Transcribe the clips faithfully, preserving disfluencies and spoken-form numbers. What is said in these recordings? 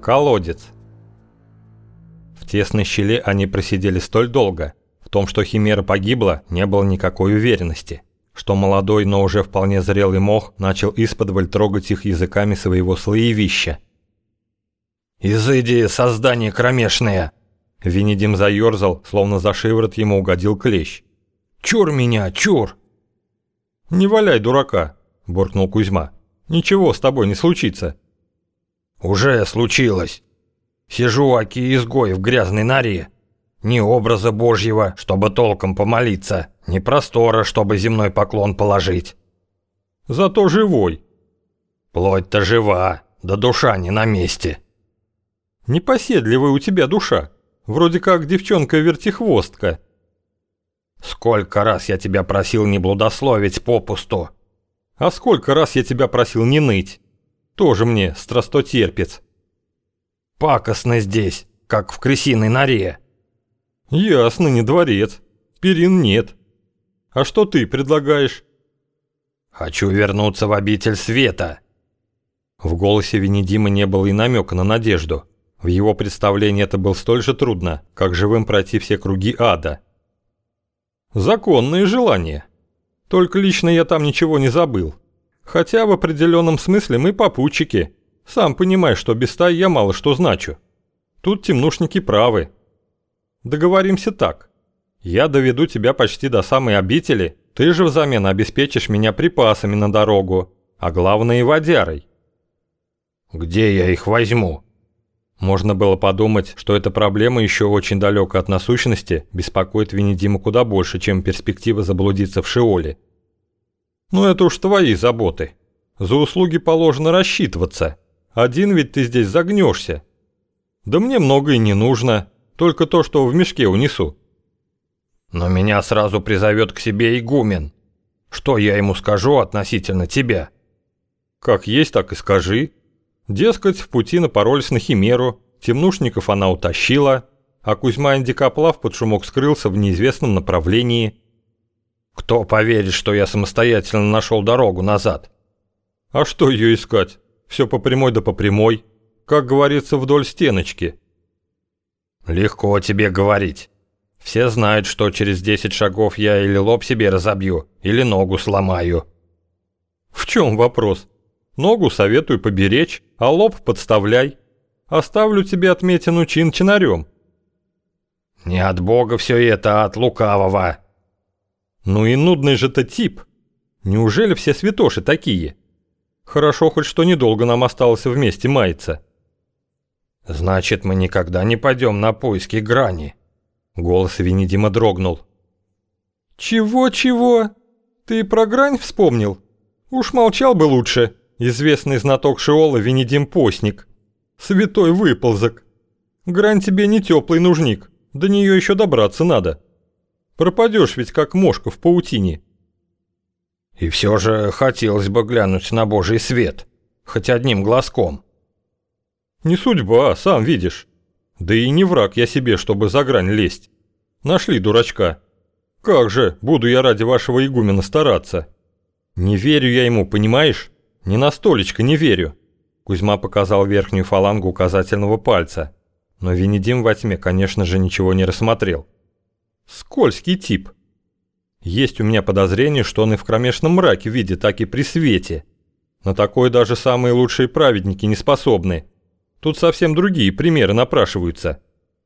Колодец. В тесной щели они просидели столь долго. В том, что Химера погибла, не было никакой уверенности. Что молодой, но уже вполне зрелый мох начал исподволь трогать их языками своего слоевища. «Изыди, создание кромешное!» Венедим заерзал, словно за шиворот ему угодил клещ. «Чур меня, чур!» «Не валяй дурака!» – буркнул Кузьма. «Ничего с тобой не случится». «Уже случилось. Сижу, аки изгой в грязной норе. Ни образа Божьего, чтобы толком помолиться, ни простора, чтобы земной поклон положить. Зато живой. Плоть-то жива, да душа не на месте». «Непоседливая у тебя душа. Вроде как девчонка-вертихвостка». «Сколько раз я тебя просил не блудословить попусту». «А сколько раз я тебя просил не ныть. Тоже мне страстотерпец». «Пакостно здесь, как в крысиной норе». «Ясно, не дворец. Перин нет. А что ты предлагаешь?» «Хочу вернуться в обитель света». В голосе Венедима не было и намека на надежду. В его представлении это было столь же трудно, как живым пройти все круги ада. «Законное желание. Только лично я там ничего не забыл. Хотя в определенном смысле мы попутчики. Сам понимаешь, что без стаи я мало что значу. Тут темнушники правы. Договоримся так. Я доведу тебя почти до самой обители, ты же взамен обеспечишь меня припасами на дорогу, а главное и водярой». «Где я их возьму?» Можно было подумать, что эта проблема еще очень далека от насущности, беспокоит Венедима куда больше, чем перспектива заблудиться в Шеоле. «Ну это уж твои заботы. За услуги положено рассчитываться. Один ведь ты здесь загнешься. Да мне много и не нужно, только то, что в мешке унесу». «Но меня сразу призовет к себе игумен. Что я ему скажу относительно тебя?» «Как есть, так и скажи. Дескать, в пути напоролись на Химеру, темнушников она утащила, а Кузьма Индикоплав под шумок скрылся в неизвестном направлении». «Кто поверит, что я самостоятельно нашел дорогу назад?» «А что ее искать? Все по прямой да по прямой. Как говорится, вдоль стеночки». «Легко тебе говорить. Все знают, что через десять шагов я или лоб себе разобью, или ногу сломаю». «В чем вопрос? Ногу советую поберечь, а лоб подставляй. Оставлю тебе отметину чин-чинарем». «Не от Бога все это, а от лукавого». «Ну и нудный же ты тип. Неужели все святоши такие? Хорошо хоть что недолго нам осталось вместе маяться». «Значит, мы никогда не пойдем на поиски грани». Голос Венедима дрогнул. «Чего-чего? Ты про грань вспомнил? Уж молчал бы лучше, известный знаток Шеола Венедим Постник. Святой выползок. Грань тебе не теплый нужник, до нее еще добраться надо. Пропадешь ведь как мошка в паутине». «И все же хотелось бы глянуть на Божий свет, хоть одним глазком». «Не судьба, сам видишь. Да и не враг я себе, чтобы за грань лезть. Нашли дурачка. Как же, буду я ради вашего игумена стараться. Не верю я ему, понимаешь? Ни на столечко не верю». Кузьма показал верхнюю фалангу указательного пальца. Но Венедим во тьме, конечно же, ничего не рассмотрел. Скользкий тип. Есть у меня подозрение, что он и в кромешном мраке видит, так и при свете. На такое даже самые лучшие праведники не способны. Тут совсем другие примеры напрашиваются.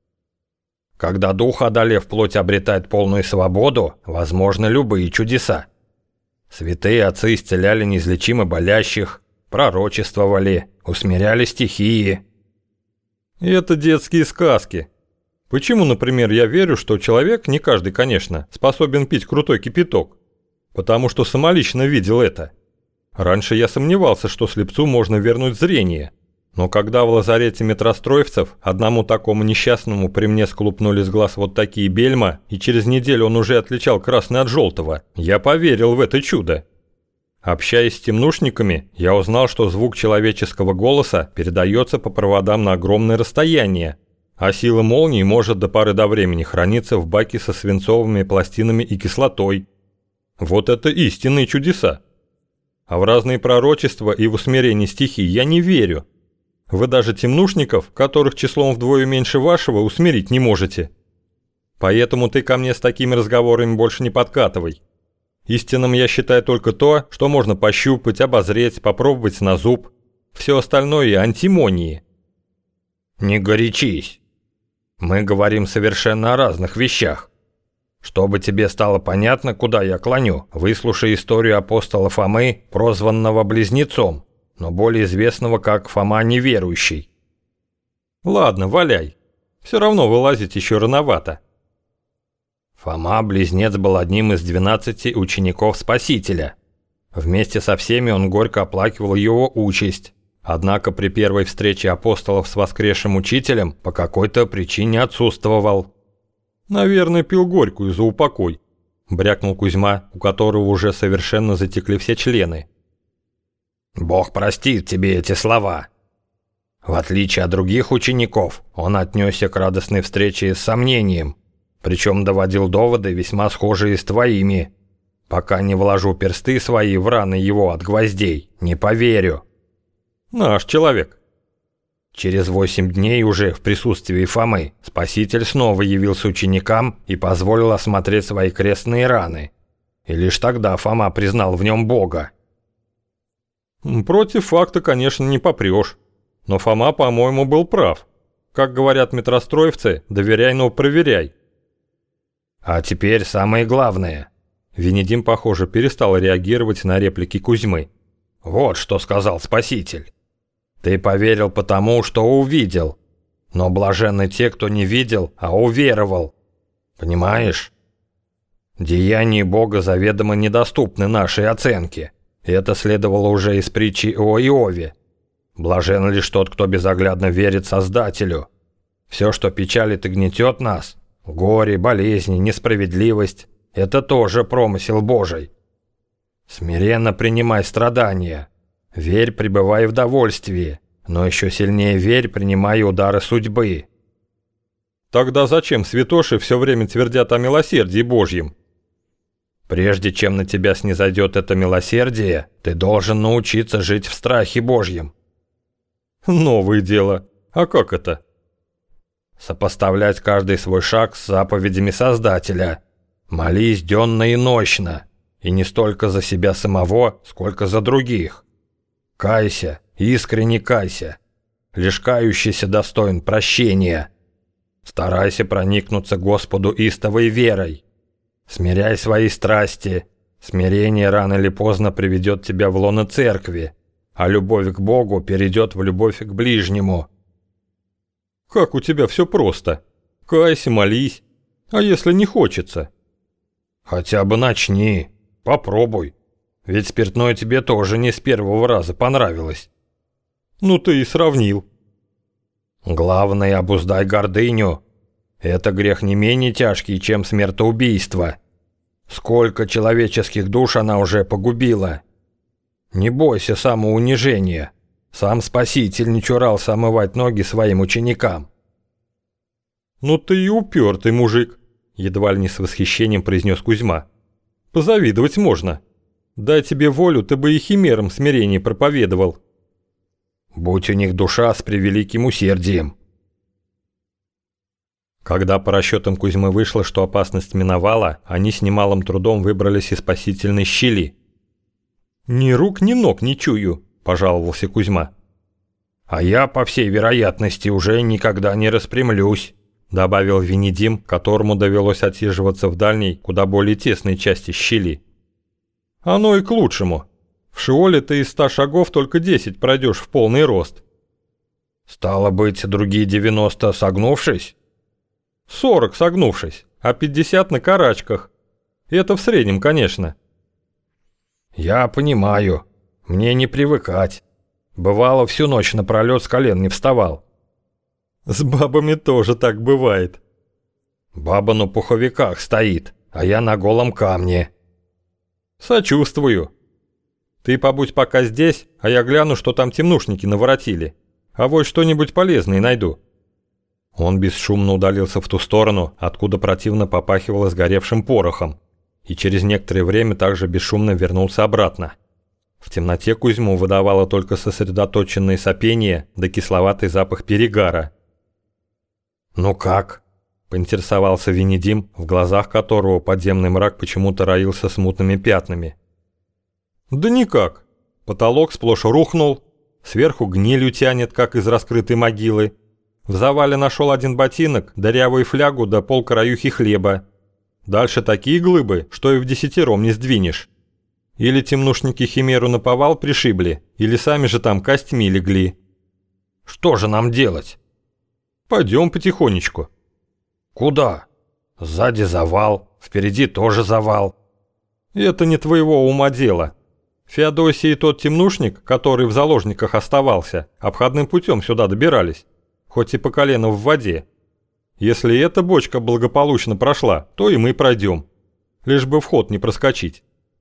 «Когда дух, одолев плоть, обретает полную свободу, возможны любые чудеса. Святые отцы исцеляли неизлечимо болящих, пророчествовали, усмиряли стихии». И это детские сказки. Почему, например, я верю, что человек, не каждый, конечно, способен пить крутой кипяток? Потому что самолично видел это. Раньше я сомневался, что слепцу можно вернуть зрение. Но когда в лазарете метростроевцев одному такому несчастному при мне склупнули с глаз вот такие бельма, и через неделю он уже отличал красный от желтого, я поверил в это чудо. Общаясь с темнушниками, я узнал, что звук человеческого голоса передается по проводам на огромное расстояние, а сила молнии может до поры до времени храниться в баке со свинцовыми пластинами и кислотой. Вот это истинные чудеса. А в разные пророчества и в усмирение стихий я не верю. Вы даже темнушников, которых числом вдвое меньше вашего, усмирить не можете. Поэтому ты ко мне с такими разговорами больше не подкатывай. Истинным я считаю только то, что можно пощупать, обозреть, попробовать на зуб. Все остальное – антимонии. Не горячись. Мы говорим совершенно о разных вещах. Чтобы тебе стало понятно, куда я клоню, выслушай историю апостола Фомы, прозванного Близнецом, но более известного как Фома Неверующий. Ладно, валяй. Все равно вылазить еще рановато. Фома-близнец был одним из двенадцати учеников Спасителя. Вместе со всеми он горько оплакивал его участь. Однако при первой встрече апостолов с воскресшим учителем по какой-то причине отсутствовал. «Наверное, пил горькую за упокой», – брякнул Кузьма, у которого уже совершенно затекли все члены. «Бог простит тебе эти слова». В отличие от других учеников, он отнесся к радостной встрече с сомнением, причем доводил доводы, весьма схожие с твоими. Пока не вложу персты свои в раны его от гвоздей, не поверю. Наш человек. Через восемь дней уже в присутствии Фомы Спаситель снова явился ученикам и позволил осмотреть свои крестные раны. И лишь тогда Фома признал в нем Бога. Против факта, конечно, не попрешь. Но Фома, по-моему, был прав. Как говорят метростроевцы, доверяй, но проверяй. А теперь самое главное. Венедим, похоже, перестал реагировать на реплики Кузьмы. Вот что сказал Спаситель. Ты поверил потому, что увидел. Но блаженны те, кто не видел, а уверовал. Понимаешь? Деяния Бога заведомо недоступны нашей оценке. Это следовало уже из притчи о Иове. Блажен лишь тот, кто безоглядно верит Создателю. Все, что печалит и гнетет нас, горе, болезни, несправедливость, это тоже промысел Божий. Смиренно принимай страдания. Верь, пребывай в довольствии, но еще сильнее верь, принимай удары судьбы. Тогда зачем святоши все время твердят о милосердии Божьем? Прежде чем на тебя снизойдет это милосердие, ты должен научиться жить в страхе Божьем. Новое дело. А как это? Сопоставлять каждый свой шаг с заповедями Создателя. Молись денно и нощно, и не столько за себя самого, сколько за других. Кайся, искренне кайся. Лишь кающийся достоин прощения. Старайся проникнуться Господу истовой верой. Смиряй свои страсти. Смирение рано или поздно приведет тебя в лоно церкви, а любовь к Богу перейдет в любовь к ближнему. Как у тебя все просто. Кайся, молись. А если не хочется? Хотя бы начни. Попробуй. Ведь спиртное тебе тоже не с первого раза понравилось. Ну ты и сравнил. Главное, обуздай гордыню. Это грех не менее тяжкий, чем смертоубийство. Сколько человеческих душ она уже погубила. Не бойся самоунижения. Сам Спаситель не чурался омывать ноги своим ученикам. Ну ты и упертый мужик, едва ли не с восхищением произнес Кузьма. Позавидовать можно. Дай тебе волю, ты бы и химерам смирение проповедовал. Будь у них душа с превеликим усердием. Когда по расчетам Кузьмы вышло, что опасность миновала, они с немалым трудом выбрались из спасительной щели. «Ни рук, ни ног не чую», – пожаловался Кузьма. «А я, по всей вероятности, уже никогда не распрямлюсь», – добавил Венедим, которому довелось отсиживаться в дальней, куда более тесной части щели. «Оно и к лучшему. В Шиоле ты из ста шагов только десять пройдешь в полный рост». «Стало быть, другие девяносто согнувшись?» «Сорок согнувшись, а пятьдесят на карачках. Это в среднем, конечно». «Я понимаю. Мне не привыкать. Бывало, всю ночь напролет с колен не вставал». «С бабами тоже так бывает». «Баба на пуховиках стоит, а я на голом камне». «Сочувствую. Ты побудь пока здесь, а я гляну, что там темнушники наворотили. А вот что-нибудь полезное найду». Он бесшумно удалился в ту сторону, откуда противно попахивало сгоревшим порохом, и через некоторое время также бесшумно вернулся обратно. В темноте Кузьму выдавало только сосредоточенное сопение да кисловатый запах перегара. «Ну как?» – поинтересовался Венедим, в глазах которого подземный мрак почему-то роился смутными пятнами. «Да никак. Потолок сплошь рухнул, сверху гнилью тянет, как из раскрытой могилы. В завале нашел один ботинок, дырявую флягу да полкраюхи хлеба. Дальше такие глыбы, что и в десятером не сдвинешь. Или темнушники химеру наповал пришибли, или сами же там костьми легли». «Что же нам делать?» «Пойдем потихонечку». «Куда? Сзади завал, впереди тоже завал». «Это не твоего ума дело. Феодосий и тот темнушник, который в заложниках оставался, обходным путем сюда добирались, хоть и по колено в воде. Если эта бочка благополучно прошла, то и мы пройдем, лишь бы вход не проскочить».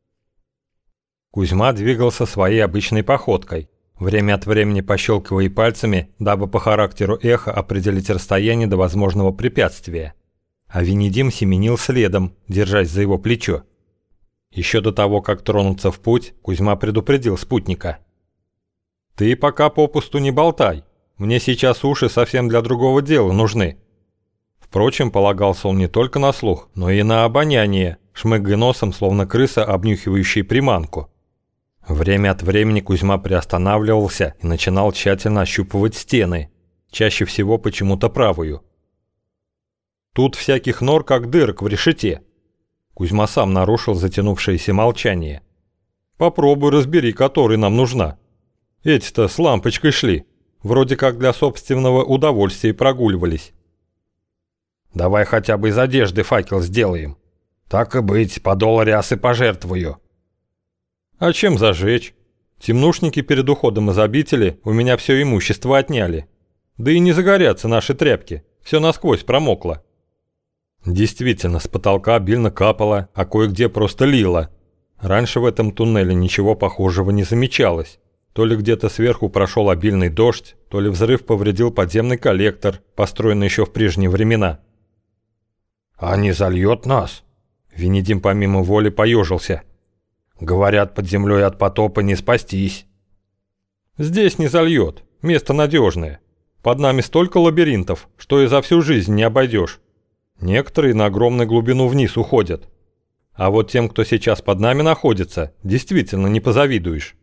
Кузьма двигался своей обычной походкой, время от времени пощелкивая пальцами, дабы по характеру эха определить расстояние до возможного препятствия. А Венедим семенил следом, держась за его плечо. Еще до того, как тронуться в путь, Кузьма предупредил спутника. «Ты пока попусту не болтай, мне сейчас уши совсем для другого дела нужны». Впрочем, полагался он не только на слух, но и на обоняние, шмыгая носом, словно крыса, обнюхивающая приманку. Время от времени Кузьма приостанавливался и начинал тщательно ощупывать стены, чаще всего почему-то правую. «Тут всяких нор, как дырок в решете». Кузьма сам нарушил затянувшееся молчание. «Попробуй разбери, которая нам нужна. Эти-то с лампочкой шли, вроде как для собственного удовольствия прогуливались». «Давай хотя бы из одежды факел сделаем. Так и быть, подол рясы пожертвую». «А чем зажечь? Темнушники перед уходом из обители у меня все имущество отняли. Да и не загорятся наши тряпки, все насквозь промокло». Действительно, с потолка обильно капало, а кое-где просто лило. Раньше в этом туннеле ничего похожего не замечалось. То ли где-то сверху прошел обильный дождь, то ли взрыв повредил подземный коллектор, построенный еще в прежние времена. «А не зальет нас?» Венедим помимо воли поежился. «Говорят, под землей от потопа не спастись». «Здесь не зальет, место надежное. Под нами столько лабиринтов, что и за всю жизнь не обойдешь. Некоторые на огромную глубину вниз уходят. А вот тем, кто сейчас под нами находится, действительно не позавидуешь».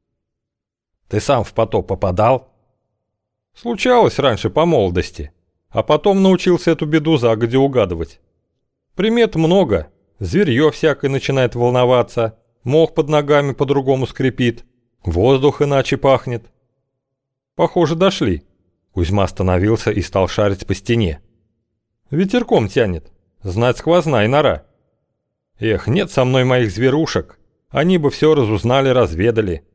«Ты сам в потоп попадал?» «Случалось раньше по молодости, а потом научился эту беду загодя угадывать. Примет много, зверье всякое начинает волноваться, мох под ногами по-другому скрипит, воздух иначе пахнет». «Похоже, дошли». Кузьма остановился и стал шарить по стене. «Ветерком тянет, знать сквозная нора. Эх, нет со мной моих зверушек, они бы все разузнали, разведали».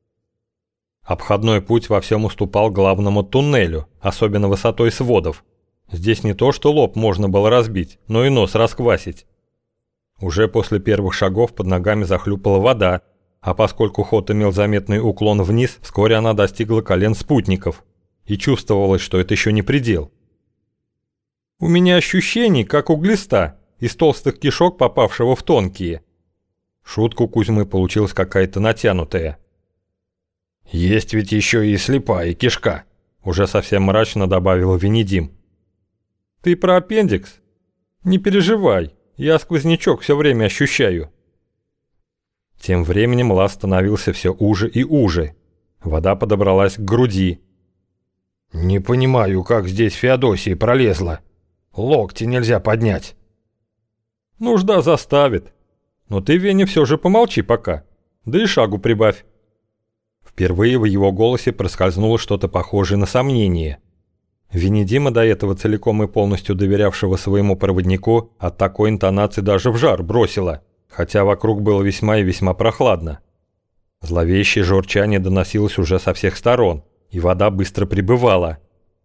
Обходной путь во всем уступал главному туннелю, особенно высотой сводов. Здесь не то что лоб можно было разбить, но и нос расквасить. Уже после первых шагов под ногами захлюпала вода, а поскольку ход имел заметный уклон вниз, вскоре она достигла колен спутников, и чувствовалось, что это еще не предел. «У меня ощущение, как у глиста, из толстых кишок, попавшего в тонкие». Шутка у Кузьмы получилась какая-то натянутая. «Есть ведь еще и слепая кишка», — уже совсем мрачно добавил Венедим. «Ты про аппендикс? Не переживай, я сквознячок все время ощущаю». Тем временем лаз становился все уже и уже. Вода подобралась к груди. «Не понимаю, как здесь Феодосия пролезла. Локти нельзя поднять». «Нужда заставит. Но ты, Веня, все же помолчи пока. Да и шагу прибавь». Впервые в его голосе проскользнуло что-то похожее на сомнение. Венедима, до этого целиком и полностью доверявшего своему проводнику, от такой интонации даже в жар бросило, хотя вокруг было весьма и весьма прохладно. Зловещее журчание доносилось уже со всех сторон, и вода быстро прибывала.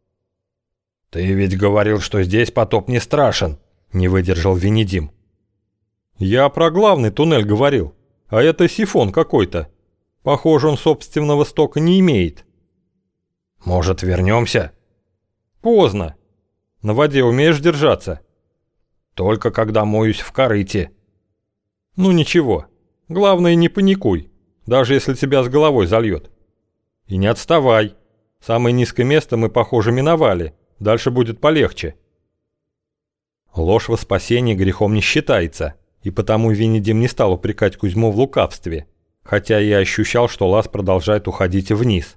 «Ты ведь говорил, что здесь потоп не страшен», — не выдержал Венедим. «Я про главный туннель говорил, а это сифон какой-то. Похоже, он собственного стока не имеет». «Может, вернемся?» «Поздно. На воде умеешь держаться?» «Только когда моюсь в корыте». «Ну ничего. Главное, не паникуй. даже если тебя с головой зальет. И не отставай. Самое низкое место мы, похоже, миновали. Дальше будет полегче. Ложь во спасение грехом не считается, и потому Венедим не стал упрекать Кузьму в лукавстве, хотя я ощущал, что лаз продолжает уходить вниз.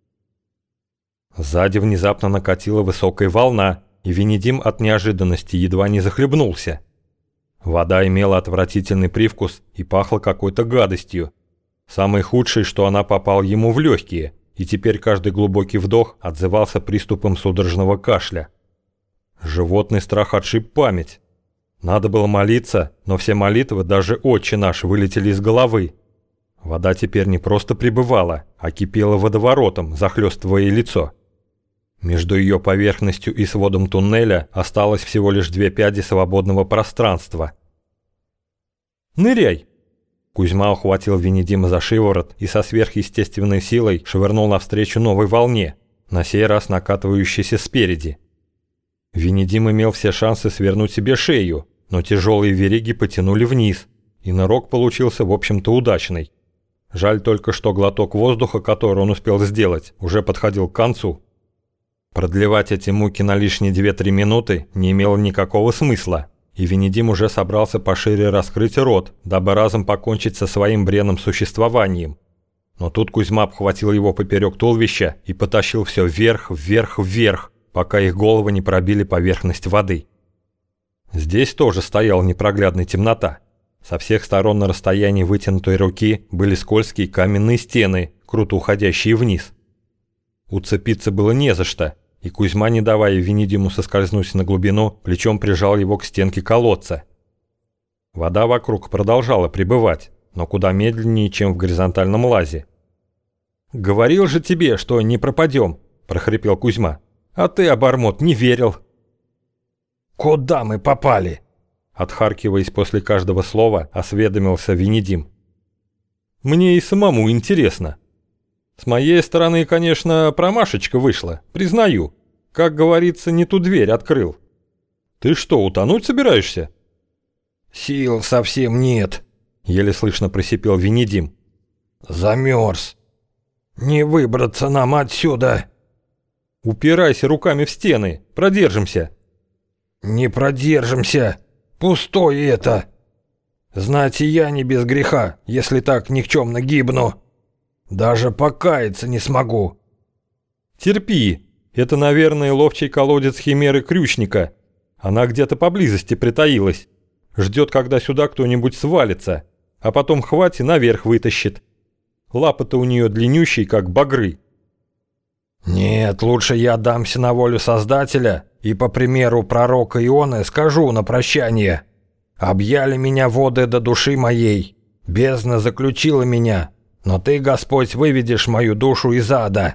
Сзади внезапно накатила высокая волна, и Венедим от неожиданности едва не захлебнулся. Вода имела отвратительный привкус и пахла какой-то гадостью. Самое худшее, что она попала ему в легкие, и теперь каждый глубокий вдох отзывался приступом судорожного кашля. Животный страх отшиб память. Надо было молиться, но все молитвы, даже «Отче наш», вылетели из головы. Вода теперь не просто прибывала, а кипела водоворотом, захлестывая лицо. Между ее поверхностью и сводом туннеля осталось всего лишь две пяди свободного пространства. «Ныряй!» Кузьма ухватил Венедима за шиворот и со сверхъестественной силой швырнул навстречу новой волне, на сей раз накатывающейся спереди. Венедим имел все шансы свернуть себе шею, но тяжелые вериги потянули вниз, и нырок получился, в общем-то, удачный. Жаль только, что глоток воздуха, который он успел сделать, уже подходил к концу. Продлевать эти муки на лишние две-три минуты не имело никакого смысла, и Венедим уже собрался пошире раскрыть рот, дабы разом покончить со своим бренным существованием. Но тут Кузьма обхватил его поперек туловища и потащил все вверх, вверх, вверх, пока их головы не пробили поверхность воды. Здесь тоже стояла непроглядная темнота. Со всех сторон на расстоянии вытянутой руки были скользкие каменные стены, круто уходящие вниз. Уцепиться было не за что, и Кузьма, не давая Венедиму соскользнуть на глубину, плечом прижал его к стенке колодца. Вода вокруг продолжала прибывать, но куда медленнее, чем в горизонтальном лазе. «Говорил же тебе, что не пропадем», – прохрипел Кузьма. «А ты, обормот, не верил». «Куда мы попали?» Отхаркиваясь после каждого слова, осведомился Венедим. «Мне и самому интересно. С моей стороны, конечно, промашечка вышла, признаю. Как говорится, не ту дверь открыл. Ты что, утонуть собираешься?» «Сил совсем нет», — еле слышно просипел Венедим. «Замерз. Не выбраться нам отсюда». «Упирайся руками в стены, продержимся». «Не продержимся. Пустое это. Знать и я не без греха, если так никчемно гибну. Даже покаяться не смогу». «Терпи. Это, наверное, ловчий колодец химеры Крючника. Она где-то поблизости притаилась. Ждет, когда сюда кто-нибудь свалится, а потом хватит и наверх вытащит. Лапы-то у нее длиннющие, как багры». «Нет, лучше я дамся на волю Создателя и, по примеру пророка Ионы, скажу на прощание. Объяли меня воды до души моей, бездна заключила меня, но ты, Господь, выведешь мою душу из ада.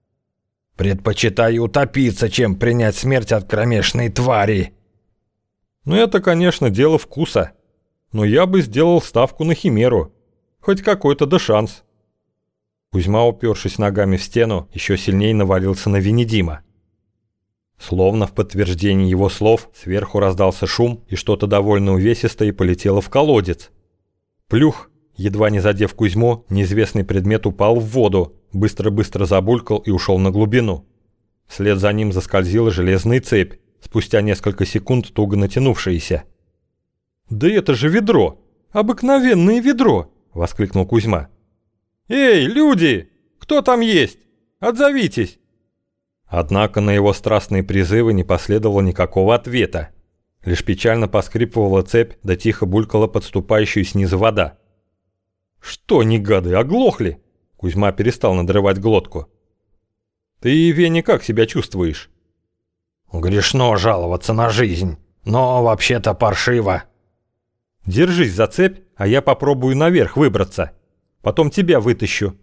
Предпочитаю утопиться, чем принять смерть от кромешной твари». «Ну это, конечно, дело вкуса, но я бы сделал ставку на химеру. Хоть какой-то да шанс». Кузьма, упершись ногами в стену, еще сильнее навалился на Венедима. Словно в подтверждение его слов, сверху раздался шум, и что-то довольно увесистое полетело в колодец. Плюх, едва не задев Кузьму, неизвестный предмет упал в воду, быстро-быстро забулькал и ушел на глубину. Вслед за ним заскользила железная цепь, спустя несколько секунд туго натянувшаяся. «Да это же ведро! Обыкновенное ведро!» — воскликнул Кузьма. «Эй, люди! Кто там есть? Отзовитесь!» Однако на его страстные призывы не последовало никакого ответа. Лишь печально поскрипывала цепь, да тихо булькала подступающая снизу вода. «Что, не гады, оглохли?» Кузьма перестал надрывать глотку. «Ты, Веня, как себя чувствуешь?» «Грешно жаловаться на жизнь, но вообще-то паршиво». «Держись за цепь, а я попробую наверх выбраться. Потом тебя вытащу».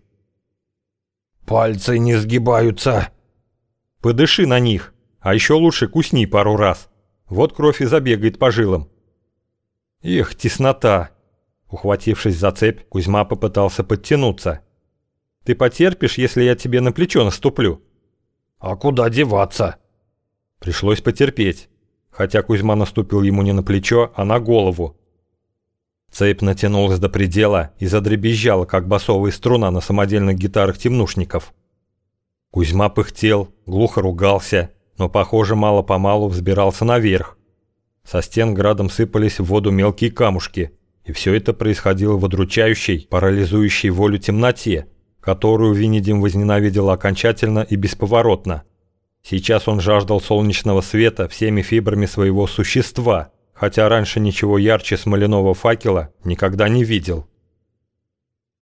«Пальцы не сгибаются». «Подыши на них, а еще лучше кусни пару раз. Вот кровь и забегает по жилам». «Эх, теснота!» Ухватившись за цепь, Кузьма попытался подтянуться. «Ты потерпишь, если я тебе на плечо наступлю?» «А куда деваться?» Пришлось потерпеть, хотя Кузьма наступил ему не на плечо, а на голову. Цепь натянулась до предела и задребезжала, как басовая струна на самодельных гитарах темнушников. Кузьма пыхтел, глухо ругался, но, похоже, мало-помалу взбирался наверх. Со стен градом сыпались в воду мелкие камушки, и все это происходило в удручающей, парализующей волю темноте, которую Винидим возненавидел окончательно и бесповоротно. Сейчас он жаждал солнечного света всеми фибрами своего существа, хотя раньше ничего ярче смоляного факела никогда не видел.